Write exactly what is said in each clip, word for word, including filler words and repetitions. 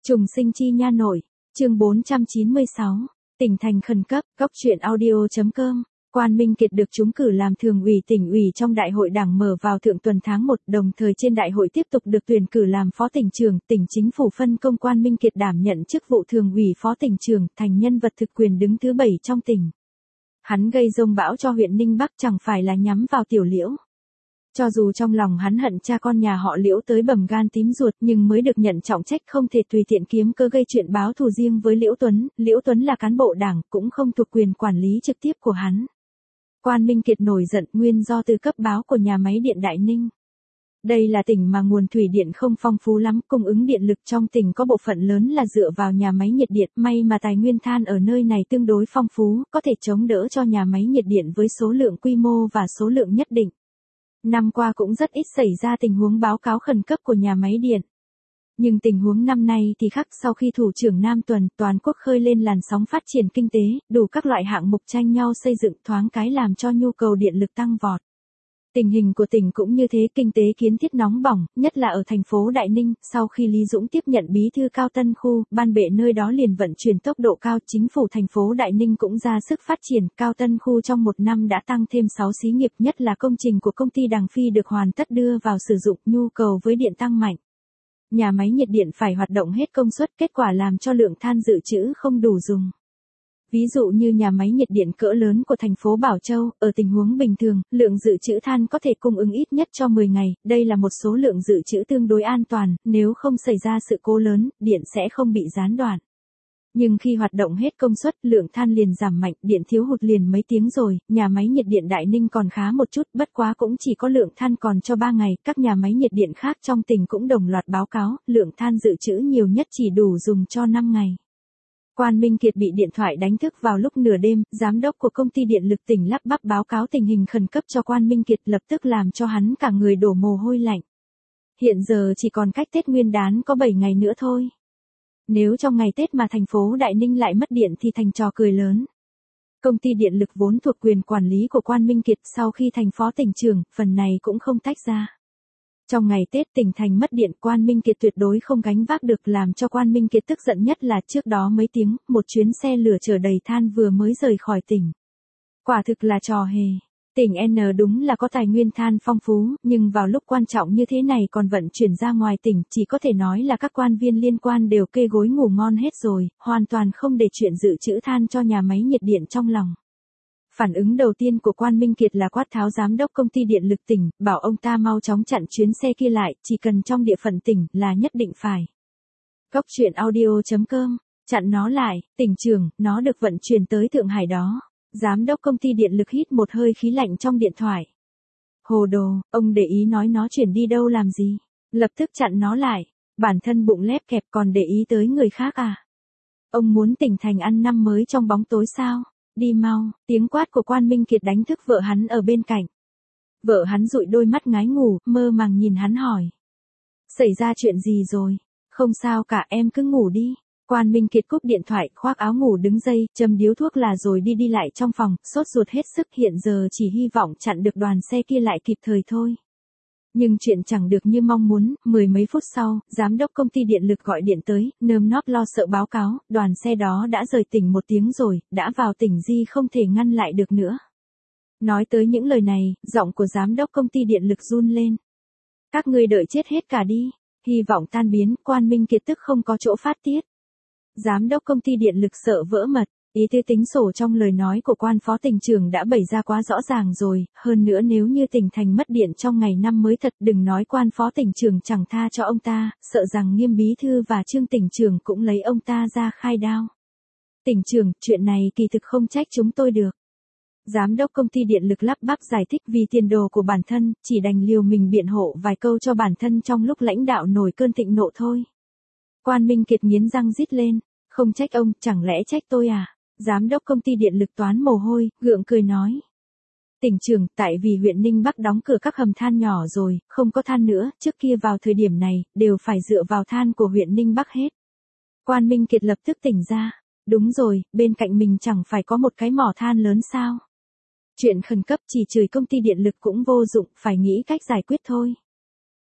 Trùng sinh chi nha nội, chương bốn trăm chín mươi sáu, tỉnh thành khẩn cấp, góc truyện audio.com. Quan Minh Kiệt được trúng cử làm thường ủy tỉnh ủy trong đại hội đảng mở vào thượng tuần tháng một, đồng thời trên đại hội tiếp tục được tuyển cử làm phó tỉnh trưởng, tỉnh chính phủ phân công Quan Minh Kiệt đảm nhận chức vụ thường ủy phó tỉnh trưởng, thành nhân vật thực quyền đứng thứ bảy trong tỉnh. Hắn gây rông bão cho huyện Ninh Bắc chẳng phải là nhắm vào Tiểu Liễu. Cho dù trong lòng hắn hận cha con nhà họ Liễu tới bầm gan tím ruột, nhưng mới được nhận trọng trách không thể tùy tiện kiếm cơ gây chuyện báo thù riêng với Liễu Tuấn. Liễu Tuấn là cán bộ đảng, cũng không thuộc quyền quản lý trực tiếp của hắn. Quan Minh Kiệt nổi giận nguyên do từ cấp báo của nhà máy điện Đại Ninh. Đây là tỉnh mà nguồn thủy điện không phong phú lắm, cung ứng điện lực trong tỉnh có bộ phận lớn là dựa vào nhà máy nhiệt điện, may mà tài nguyên than ở nơi này tương đối phong phú, có thể chống đỡ cho nhà máy nhiệt điện với số lượng quy mô và số lượng nhất định. Năm qua cũng rất ít xảy ra tình huống báo cáo khẩn cấp của nhà máy điện. Nhưng tình huống năm nay thì khác, sau khi thủ trưởng Nam Tuần, toàn quốc khơi lên làn sóng phát triển kinh tế, đủ các loại hạng mục tranh nhau xây dựng, thoáng cái làm cho nhu cầu điện lực tăng vọt. Tình hình của tỉnh cũng như thế, kinh tế kiến thiết nóng bỏng, nhất là ở thành phố Đại Ninh, sau khi Lý Dũng tiếp nhận bí thư Cao Tân Khu, ban bệ nơi đó liền vận chuyển tốc độ cao, chính phủ thành phố Đại Ninh cũng ra sức phát triển, Cao Tân Khu trong một năm đã tăng thêm sáu xí nghiệp, nhất là công trình của công ty Đằng Phi được hoàn tất đưa vào sử dụng, nhu cầu với điện tăng mạnh. Nhà máy nhiệt điện phải hoạt động hết công suất, kết quả làm cho lượng than dự trữ không đủ dùng. Ví dụ như nhà máy nhiệt điện cỡ lớn của thành phố Bảo Châu, ở tình huống bình thường, lượng dự trữ than có thể cung ứng ít nhất cho mười ngày, đây là một số lượng dự trữ tương đối an toàn, nếu không xảy ra sự cố lớn, điện sẽ không bị gián đoạn. Nhưng khi hoạt động hết công suất, lượng than liền giảm mạnh, điện thiếu hụt liền mấy tiếng rồi, nhà máy nhiệt điện Đại Ninh còn khá một chút, bất quá cũng chỉ có lượng than còn cho ba ngày, các nhà máy nhiệt điện khác trong tỉnh cũng đồng loạt báo cáo, lượng than dự trữ nhiều nhất chỉ đủ dùng cho năm ngày. Quan Minh Kiệt bị điện thoại đánh thức vào lúc nửa đêm, giám đốc của công ty điện lực tỉnh lắp bắp báo cáo tình hình khẩn cấp cho Quan Minh Kiệt, lập tức làm cho hắn cả người đổ mồ hôi lạnh. Hiện giờ chỉ còn cách Tết Nguyên đán có bảy ngày nữa thôi. Nếu trong ngày Tết mà thành phố Đại Ninh lại mất điện thì thành trò cười lớn. Công ty điện lực vốn thuộc quyền quản lý của Quan Minh Kiệt, sau khi thành phó tỉnh trưởng, phần này cũng không tách ra. Trong ngày Tết tỉnh thành mất điện, Quan Minh Kiệt tuyệt đối không gánh vác được, làm cho Quan Minh Kiệt tức giận nhất là trước đó mấy tiếng, một chuyến xe lửa chở đầy than vừa mới rời khỏi tỉnh. Quả thực là trò hề. Tỉnh N đúng là có tài nguyên than phong phú, nhưng vào lúc quan trọng như thế này còn vận chuyển ra ngoài tỉnh, chỉ có thể nói là các quan viên liên quan đều kê gối ngủ ngon hết rồi, hoàn toàn không để chuyện dự trữ than cho nhà máy nhiệt điện trong lòng. Phản ứng đầu tiên của Quan Minh Kiệt là quát tháo giám đốc công ty điện lực tỉnh, bảo ông ta mau chóng chặn chuyến xe kia lại, chỉ cần trong địa phận tỉnh là nhất định phải. Góc truyện audio.com, chặn nó lại, tỉnh trưởng, nó được vận chuyển tới Thượng Hải đó. Giám đốc công ty điện lực hít một hơi khí lạnh trong điện thoại. Hồ đồ, ông để ý nói nó chuyển đi đâu làm gì? Lập tức chặn nó lại, bản thân bụng lép kẹp còn để ý tới người khác à? Ông muốn tỉnh thành ăn năm mới trong bóng tối sao? Đi mau, tiếng quát của Quan Minh Kiệt đánh thức vợ hắn ở bên cạnh. Vợ hắn dụi đôi mắt ngái ngủ, mơ màng nhìn hắn hỏi. Xảy ra chuyện gì rồi? Không sao cả, em cứ ngủ đi. Quan Minh Kiệt cúp điện thoại, khoác áo ngủ đứng dậy, châm điếu thuốc là rồi đi đi lại trong phòng, sốt ruột hết sức, hiện giờ chỉ hy vọng chặn được đoàn xe kia lại kịp thời thôi. Nhưng chuyện chẳng được như mong muốn, mười mấy phút sau, giám đốc công ty điện lực gọi điện tới, nơm nóp lo sợ báo cáo, đoàn xe đó đã rời tỉnh một tiếng rồi, đã vào tỉnh Di không thể ngăn lại được nữa. Nói tới những lời này, giọng của giám đốc công ty điện lực run lên. Các ngươi đợi chết hết cả đi, hy vọng tan biến, Quan Minh Kiệt tức không có chỗ phát tiết. Giám đốc công ty điện lực sợ vỡ mật, ý tứ tính sổ trong lời nói của quan phó tỉnh trưởng đã bày ra quá rõ ràng rồi, hơn nữa nếu như tỉnh thành mất điện trong ngày năm mới thật, đừng nói quan phó tỉnh trưởng chẳng tha cho ông ta, sợ rằng Nghiêm bí thư và Trương tỉnh trưởng cũng lấy ông ta ra khai đao. Tỉnh trưởng, chuyện này kỳ thực không trách chúng tôi được. Giám đốc công ty điện lực lắp bắp giải thích vì tiền đồ của bản thân, chỉ đành liều mình biện hộ vài câu cho bản thân trong lúc lãnh đạo nổi cơn thịnh nộ thôi. Quan Minh Kiệt nghiến răng rít lên, không trách ông, chẳng lẽ trách tôi à? Giám đốc công ty điện lực toán mồ hôi, gượng cười nói. Tỉnh trưởng, tại vì huyện Ninh Bắc đóng cửa các hầm than nhỏ rồi, không có than nữa, trước kia vào thời điểm này, đều phải dựa vào than của huyện Ninh Bắc hết. Quan Minh Kiệt lập tức tỉnh ra, đúng rồi, bên cạnh mình chẳng phải có một cái mỏ than lớn sao? Chuyện khẩn cấp chỉ chửi công ty điện lực cũng vô dụng, phải nghĩ cách giải quyết thôi.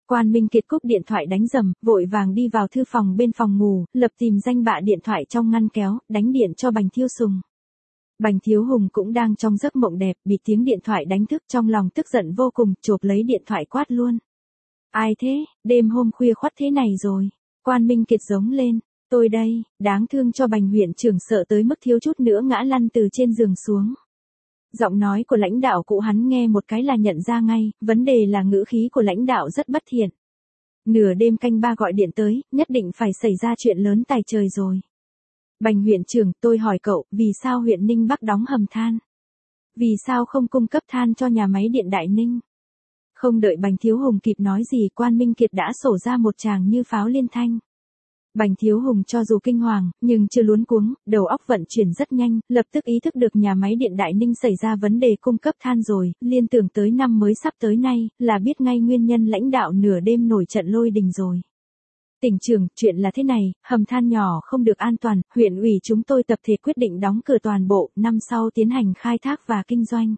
Quan Minh Kiệt cúp điện thoại đánh rầm, vội vàng đi vào thư phòng bên phòng ngủ, lập tìm danh bạ điện thoại trong ngăn kéo, đánh điện cho Bành Thiếu Sùng. Bành Thiếu Hùng cũng đang trong giấc mộng đẹp, bị tiếng điện thoại đánh thức, trong lòng tức giận vô cùng, chộp lấy điện thoại quát luôn. Ai thế, đêm hôm khuya khoắt thế này rồi? Quan Minh Kiệt giống lên, tôi đây, đáng thương cho Bành huyện trưởng sợ tới mức thiếu chút nữa ngã lăn từ trên giường xuống. Giọng nói của lãnh đạo cũ hắn nghe một cái là nhận ra ngay, vấn đề là ngữ khí của lãnh đạo rất bất thiện. Nửa đêm canh ba gọi điện tới, nhất định phải xảy ra chuyện lớn tài trời rồi. Bành huyện trưởng, tôi hỏi cậu, vì sao huyện Ninh Bắc đóng hầm than? Vì sao không cung cấp than cho nhà máy điện Đại Ninh? Không đợi Bành Thiếu Hùng kịp nói gì, Quan Minh Kiệt đã sổ ra một tràng như pháo liên thanh. Bành Thiếu Hùng cho dù kinh hoàng, nhưng chưa luống cuống, đầu óc vận chuyển rất nhanh, lập tức ý thức được nhà máy điện Đại Ninh xảy ra vấn đề cung cấp than rồi, liên tưởng tới năm mới sắp tới nay, là biết ngay nguyên nhân lãnh đạo nửa đêm nổi trận lôi đình rồi. Tỉnh trưởng, chuyện là thế này, hầm than nhỏ không được an toàn, huyện ủy chúng tôi tập thể quyết định đóng cửa toàn bộ, năm sau tiến hành khai thác và kinh doanh.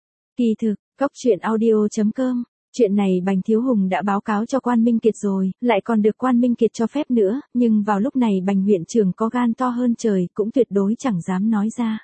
Kỳ thực, góc truyện audio chấm com. Chuyện này Bành Thiếu Hùng đã báo cáo cho Quan Minh Kiệt rồi, lại còn được Quan Minh Kiệt cho phép nữa, nhưng vào lúc này Bành huyện trưởng có gan to hơn trời, cũng tuyệt đối chẳng dám nói ra.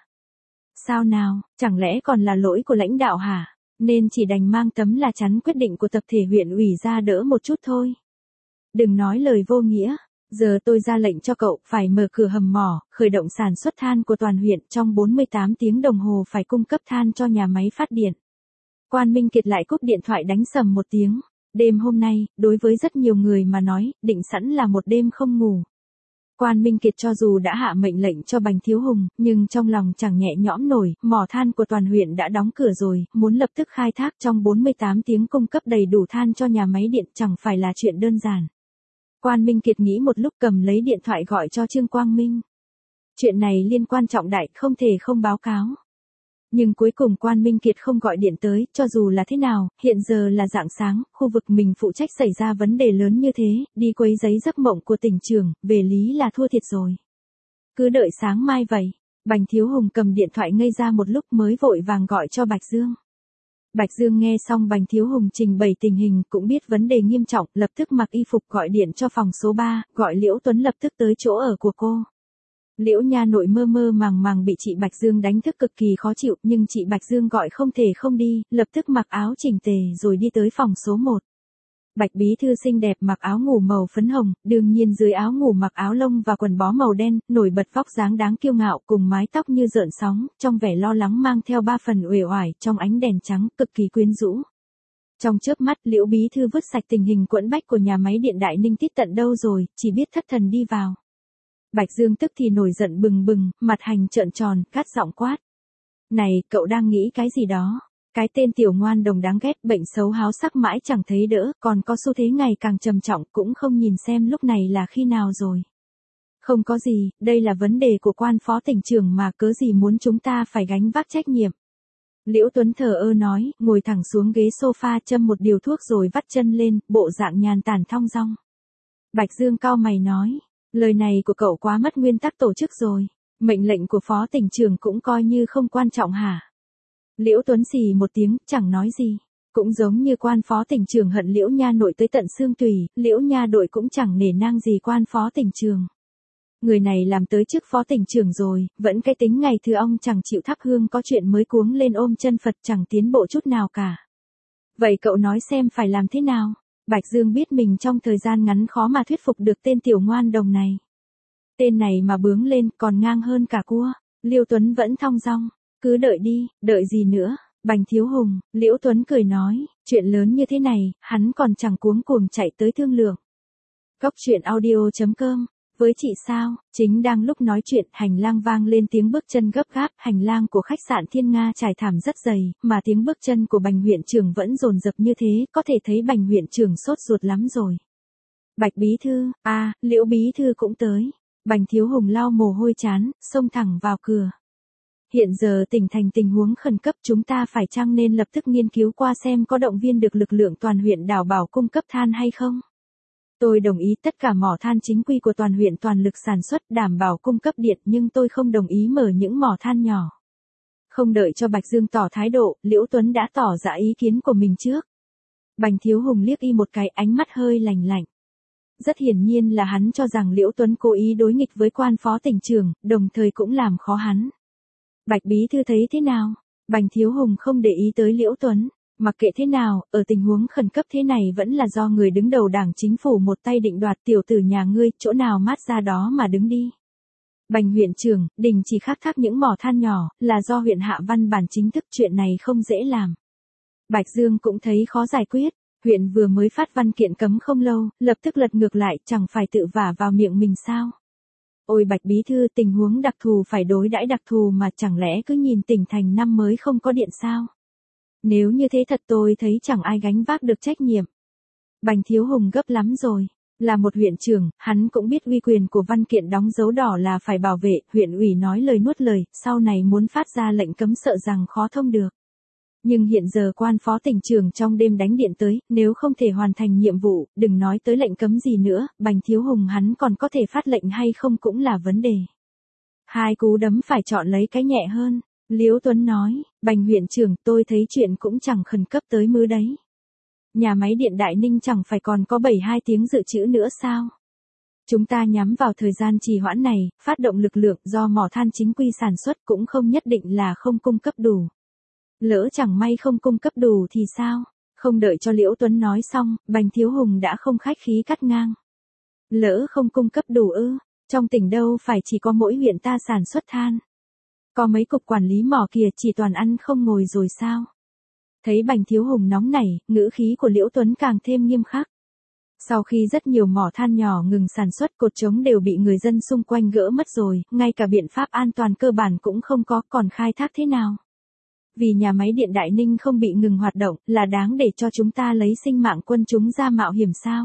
Sao nào, chẳng lẽ còn là lỗi của lãnh đạo hả? Nên chỉ đành mang tấm là chắn quyết định của tập thể huyện ủy ra đỡ một chút thôi. Đừng nói lời vô nghĩa, giờ tôi ra lệnh cho cậu phải mở cửa hầm mỏ, khởi động sản xuất than của toàn huyện, trong bốn mươi tám tiếng đồng hồ phải cung cấp than cho nhà máy phát điện. Quan Minh Kiệt lại cúp điện thoại đánh sầm một tiếng. Đêm hôm nay, đối với rất nhiều người mà nói, định sẵn là một đêm không ngủ. Quan Minh Kiệt cho dù đã hạ mệnh lệnh cho Bành Thiếu Hùng, nhưng trong lòng chẳng nhẹ nhõm nổi, mỏ than của toàn huyện đã đóng cửa rồi, muốn lập tức khai thác trong bốn mươi tám tiếng cung cấp đầy đủ than cho nhà máy điện chẳng phải là chuyện đơn giản. Quan Minh Kiệt nghĩ một lúc, cầm lấy điện thoại gọi cho Trương Quang Minh. Chuyện này liên quan trọng đại, không thể không báo cáo. Nhưng cuối cùng Quan Minh Kiệt không gọi điện tới, cho dù là thế nào, hiện giờ là rạng sáng, khu vực mình phụ trách xảy ra vấn đề lớn như thế, đi quấy giấy giấc mộng của tỉnh trưởng, về lý là thua thiệt rồi. Cứ đợi sáng mai vậy. Bành Thiếu Hùng cầm điện thoại ngây ra một lúc mới vội vàng gọi cho Bạch Dương. Bạch Dương nghe xong Bành Thiếu Hùng trình bày tình hình, cũng biết vấn đề nghiêm trọng, lập tức mặc y phục gọi điện cho phòng số ba, gọi Liễu Tuấn lập tức tới chỗ ở của cô. Liễu Nha Nội mơ mơ màng màng bị chị Bạch Dương đánh thức cực kỳ khó chịu, nhưng chị Bạch Dương gọi không thể không đi, lập tức mặc áo chỉnh tề rồi đi tới phòng số một. Bạch bí thư xinh đẹp mặc áo ngủ màu phấn hồng, đương nhiên dưới áo ngủ mặc áo lông và quần bó màu đen, nổi bật vóc dáng đáng kiêu ngạo cùng mái tóc như rợn sóng, trong vẻ lo lắng mang theo ba phần uể oải, trong ánh đèn trắng cực kỳ quyến rũ. Trong chớp mắt, Liễu bí thư vứt sạch tình hình quẫn bách của nhà máy điện Đại Ninh tít tận đâu rồi, chỉ biết thất thần đi vào. Bạch Dương tức thì nổi giận bừng bừng, mặt hành trợn tròn, cắt giọng quát. Này, cậu đang nghĩ cái gì đó? Cái tên tiểu ngoan đồng đáng ghét, bệnh xấu háo sắc mãi chẳng thấy đỡ, còn có xu thế ngày càng trầm trọng, cũng không nhìn xem lúc này là khi nào rồi. Không có gì, đây là vấn đề của Quan phó tỉnh trưởng mà, cớ gì muốn chúng ta phải gánh vác trách nhiệm. Liễu Tuấn thờ ơ nói, ngồi thẳng xuống ghế sofa châm một điều thuốc rồi vắt chân lên, bộ dạng nhàn tản thong dong. Bạch Dương cau mày nói. Lời này của cậu quá mất nguyên tắc tổ chức rồi. Mệnh lệnh của phó tỉnh trưởng cũng coi như không quan trọng hả? Liễu Tuấn xì một tiếng, chẳng nói gì. Cũng giống như Quan phó tỉnh trưởng hận Liễu Nha Nội tới tận xương tủy, Liễu Nha Đội cũng chẳng nể nang gì Quan phó tỉnh trưởng. Người này làm tới chức phó tỉnh trưởng rồi, vẫn cái tính ngày thứ ong chẳng chịu thắp hương, có chuyện mới cuống lên ôm chân Phật, chẳng tiến bộ chút nào cả. Vậy cậu nói xem phải làm thế nào? Bạch Dương biết mình trong thời gian ngắn khó mà thuyết phục được tên tiểu ngoan đồng này. Tên này mà bướng lên còn ngang hơn cả cua. Liêu Tuấn vẫn thong dong. Cứ đợi đi, đợi gì nữa? Bành Thiếu Hùng, Liễu Tuấn cười nói, chuyện lớn như thế này, hắn còn chẳng cuống cuồng chạy tới thương lượng. Góc truyện audio chấm com. Với chị sao, chính đang lúc nói chuyện, hành lang vang lên tiếng bước chân gấp gáp, hành lang của khách sạn Thiên Nga trải thảm rất dày, mà tiếng bước chân của Bành huyện trưởng vẫn dồn dập như thế, có thể thấy Bành huyện trưởng sốt ruột lắm rồi. Bạch bí thư, a, à, Liễu bí thư cũng tới. Bành Thiếu Hùng lau mồ hôi chán, xông thẳng vào cửa. Hiện giờ tỉnh thành tình huống khẩn cấp, chúng ta phải chăng nên lập tức nghiên cứu qua xem có động viên được lực lượng toàn huyện đảm bảo cung cấp than hay không? Tôi đồng ý tất cả mỏ than chính quy của toàn huyện toàn lực sản xuất đảm bảo cung cấp điện, nhưng tôi không đồng ý mở những mỏ than nhỏ. Không đợi cho Bạch Dương tỏ thái độ, Liễu Tuấn đã tỏ ra ý kiến của mình trước. Bành Thiếu Hùng liếc y một cái, ánh mắt hơi lạnh lạnh. Rất hiển nhiên là hắn cho rằng Liễu Tuấn cố ý đối nghịch với quan phó tỉnh trưởng, đồng thời cũng làm khó hắn. Bạch bí thư thấy thế nào? Bành Thiếu Hùng không để ý tới Liễu Tuấn. Mặc kệ thế nào, ở tình huống khẩn cấp thế này vẫn là do người đứng đầu đảng chính phủ một tay định đoạt, tiểu tử nhà ngươi, chỗ nào mát ra đó mà đứng đi. Bành huyện trưởng, đình chỉ khắc thác những mỏ than nhỏ, là do huyện hạ văn bản chính thức, chuyện này không dễ làm. Bạch Dương cũng thấy khó giải quyết, huyện vừa mới phát văn kiện cấm không lâu, lập tức lật ngược lại, chẳng phải tự vả vào miệng mình sao. Ôi Bạch bí thư, tình huống đặc thù phải đối đãi đặc thù mà, chẳng lẽ cứ nhìn tỉnh thành năm mới không có điện sao? Nếu như thế thật tôi thấy chẳng ai gánh vác được trách nhiệm. Bành Thiếu Hùng gấp lắm rồi. Là một huyện trưởng, hắn cũng biết uy quyền của văn kiện đóng dấu đỏ là phải bảo vệ, huyện ủy nói lời nuốt lời, sau này muốn phát ra lệnh cấm sợ rằng khó thông được. Nhưng hiện giờ quan phó tỉnh trưởng trong đêm đánh điện tới, nếu không thể hoàn thành nhiệm vụ, đừng nói tới lệnh cấm gì nữa, Bành Thiếu Hùng hắn còn có thể phát lệnh hay không cũng là vấn đề. Hai cú đấm phải chọn lấy cái nhẹ hơn. Liễu Tuấn nói, Bành huyện trưởng, tôi thấy chuyện cũng chẳng khẩn cấp tới mứ đấy. Nhà máy điện Đại Ninh chẳng phải còn có bảy mươi hai tiếng dự trữ nữa sao? Chúng ta nhắm vào thời gian trì hoãn này, phát động lực lượng do mỏ than chính quy sản xuất cũng không nhất định là không cung cấp đủ. Lỡ chẳng may không cung cấp đủ thì sao? Không đợi cho Liễu Tuấn nói xong, Bành Thiếu Hùng đã không khách khí cắt ngang. Lỡ không cung cấp đủ ư, trong tỉnh đâu phải chỉ có mỗi huyện ta sản xuất than. Có mấy cục quản lý mỏ kìa chỉ toàn ăn không ngồi rồi sao? Thấy Bành Thiếu Hùng nóng nảy, ngữ khí của Liễu Tuấn càng thêm nghiêm khắc. Sau khi rất nhiều mỏ than nhỏ ngừng sản xuất, cột trống đều bị người dân xung quanh gỡ mất rồi, ngay cả biện pháp an toàn cơ bản cũng không có, còn khai thác thế nào? Vì nhà máy điện Đại Ninh không bị ngừng hoạt động, là đáng để cho chúng ta lấy sinh mạng quân chúng ra mạo hiểm sao?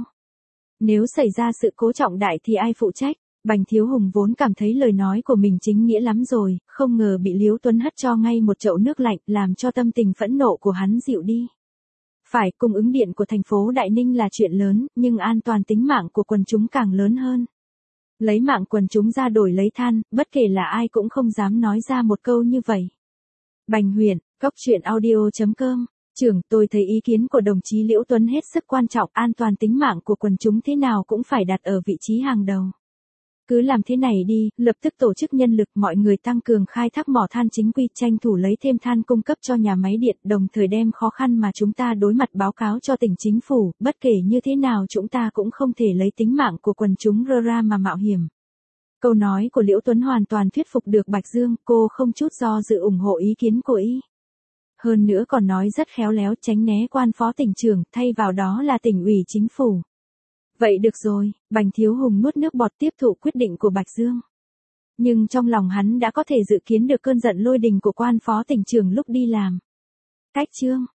Nếu xảy ra sự cố trọng đại thì ai phụ trách? Bành Thiếu Hùng vốn cảm thấy lời nói của mình chính nghĩa lắm rồi, không ngờ bị Liễu Tuấn hất cho ngay một chậu nước lạnh, làm cho tâm tình phẫn nộ của hắn dịu đi. Phải, cung ứng điện của thành phố Đại Ninh là chuyện lớn, nhưng an toàn tính mạng của quần chúng càng lớn hơn. Lấy mạng quần chúng ra đổi lấy than, bất kể là ai cũng không dám nói ra một câu như vậy. Bành huyện, Cóc Truyện Audio chấm com. Trưởng, tôi thấy ý kiến của đồng chí Liễu Tuấn hết sức quan trọng, an toàn tính mạng của quần chúng thế nào cũng phải đặt ở vị trí hàng đầu. Cứ làm thế này đi, lập tức tổ chức nhân lực, mọi người tăng cường khai thác mỏ than chính quy, tranh thủ lấy thêm than cung cấp cho nhà máy điện, đồng thời đem khó khăn mà chúng ta đối mặt báo cáo cho tỉnh chính phủ, bất kể như thế nào chúng ta cũng không thể lấy tính mạng của quần chúng rơ ra mà mạo hiểm. Câu nói của Liễu Tuấn hoàn toàn thuyết phục được Bạch Dương, cô không chút do dự ủng hộ ý kiến của y. Hơn nữa còn nói rất khéo léo, tránh né quan phó tỉnh trưởng, thay vào đó là tỉnh ủy chính phủ. Vậy được rồi, Bành Thiếu Hùng nuốt nước bọt tiếp thụ quyết định của Bạch Dương. Nhưng trong lòng hắn đã có thể dự kiến được cơn giận lôi đình của quan phó tỉnh trưởng lúc đi làm. Cách chương